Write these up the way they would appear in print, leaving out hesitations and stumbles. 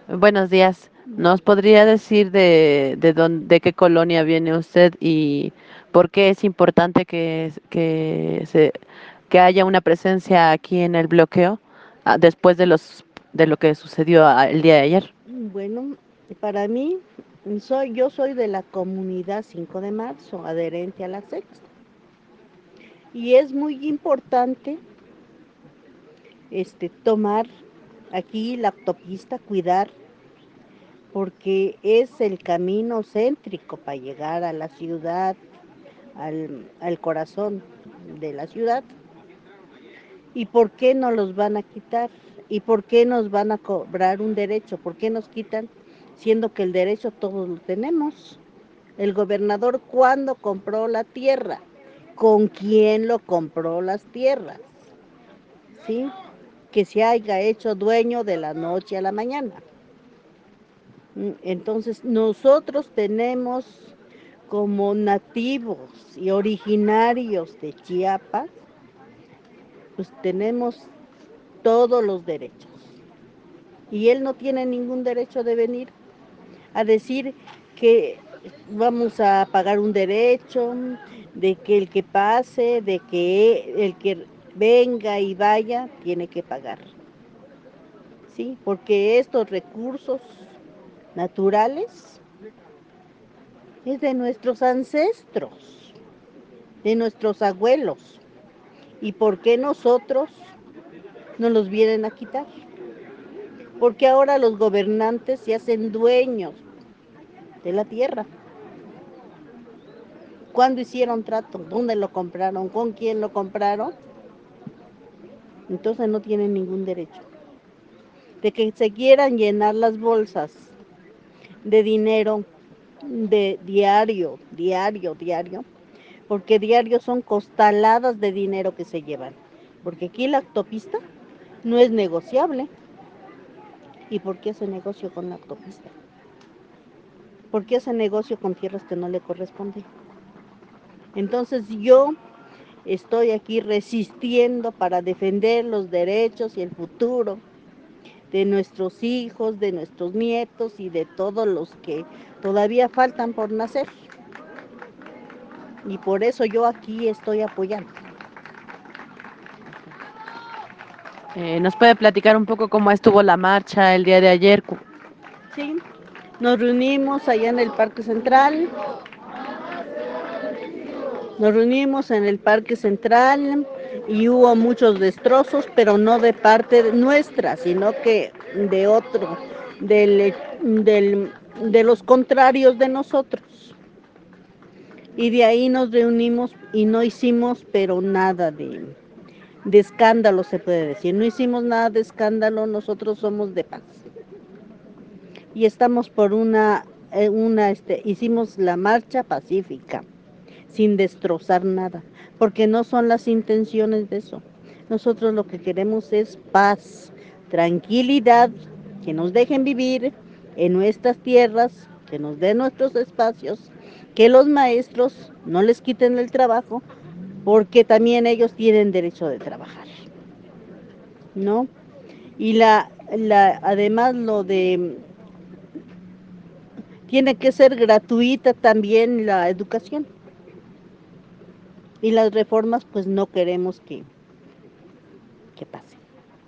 Buenos días. ¿Nos podría decir de qué colonia viene usted y por qué es importante que haya una presencia aquí en el bloqueo después de lo que sucedió el día de ayer? Bueno, para mí, yo soy de la comunidad 5 de marzo, adherente a la sexta. Y es muy importante tomar aquí la autopista, cuidar, porque es el camino céntrico para llegar a la ciudad, al corazón de la ciudad. ¿Y por qué nos los van a quitar? ¿Y por qué nos van a cobrar un derecho? ¿Por qué nos quitan siendo que el derecho todos lo tenemos? El gobernador, ¿cuándo compró la tierra? ¿Con quién lo compró las tierras? ¿Sí? Que se haya hecho dueño de la noche a la mañana. Entonces, nosotros tenemos como nativos y originarios de Chiapas, pues tenemos todos los derechos. Y él no tiene ningún derecho de venir a decir que vamos a pagar un derecho, de que el que pase, de que el que venga y vaya, tiene que pagar. ¿Sí? Porque estos recursos naturales es de nuestros ancestros, de nuestros abuelos. ¿Y por qué nosotros nos los vienen a quitar? Porque ahora los gobernantes se hacen dueños de la tierra. ¿Cuándo hicieron trato? ¿Dónde lo compraron? ¿Con quién lo compraron? Entonces no tienen ningún derecho. De que se quieran llenar las bolsas de dinero de diario, porque diario son costaladas de dinero que se llevan. Porque aquí la autopista no es negociable. ¿Y por qué hace negocio con la autopista? ¿Por qué hace negocio con tierras que no le corresponden? Entonces yo estoy aquí resistiendo para defender los derechos y el futuro de nuestros hijos, de nuestros nietos y de todos los que todavía faltan por nacer. Y por eso yo aquí estoy apoyando. ¿Nos puede platicar un poco cómo estuvo la marcha el día de ayer? Sí, nos reunimos allá en el Parque Central. Nos reunimos en el Parque Central y hubo muchos destrozos, pero no de parte nuestra, sino que de otro, del, de los contrarios de nosotros. Y de ahí nos reunimos y no hicimos, pero nada de escándalo, se puede decir. No hicimos nada de escándalo, nosotros somos de paz. Y estamos por hicimos la marcha pacífica, sin destrozar nada, porque no son las intenciones de eso. Nosotros lo que queremos es paz, tranquilidad, que nos dejen vivir en nuestras tierras, que nos den nuestros espacios, que los maestros no les quiten el trabajo, porque también ellos tienen derecho de trabajar, ¿no? Y además tiene que ser gratuita también la educación. Y las reformas pues no queremos que pase.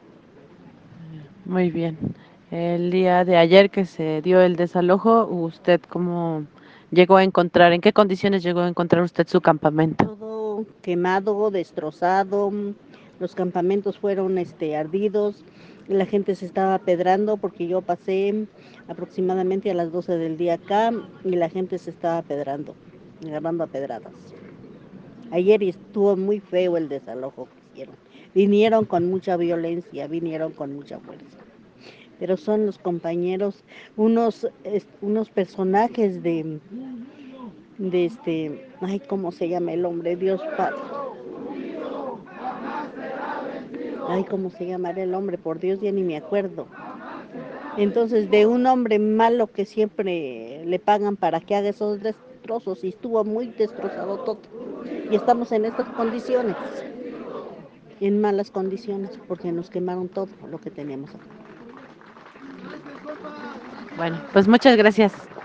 Muy bien. El día de ayer que se dio el desalojo, ¿usted cómo llegó a encontrar, en qué condiciones llegó a encontrar usted su campamento? Todo quemado, destrozado, los campamentos fueron ardidos, la gente se estaba apedrando porque yo pasé aproximadamente a las 12 del día acá y la gente se estaba apedrando, agarrando a pedradas. Ayer estuvo muy feo el desalojo que hicieron. Vinieron con mucha violencia, vinieron con mucha fuerza. Pero son los compañeros, unos personajes ay, ¿cómo se llama el hombre? Dios Padre. Ay, ¿cómo se llamará el hombre? Por Dios, ya ni me acuerdo. Entonces, de un hombre malo que siempre le pagan para que haga esos destrozos y estuvo muy destrozado todo. Y estamos en estas condiciones, en malas condiciones, porque nos quemaron todo lo que teníamos acá. Bueno, pues muchas gracias.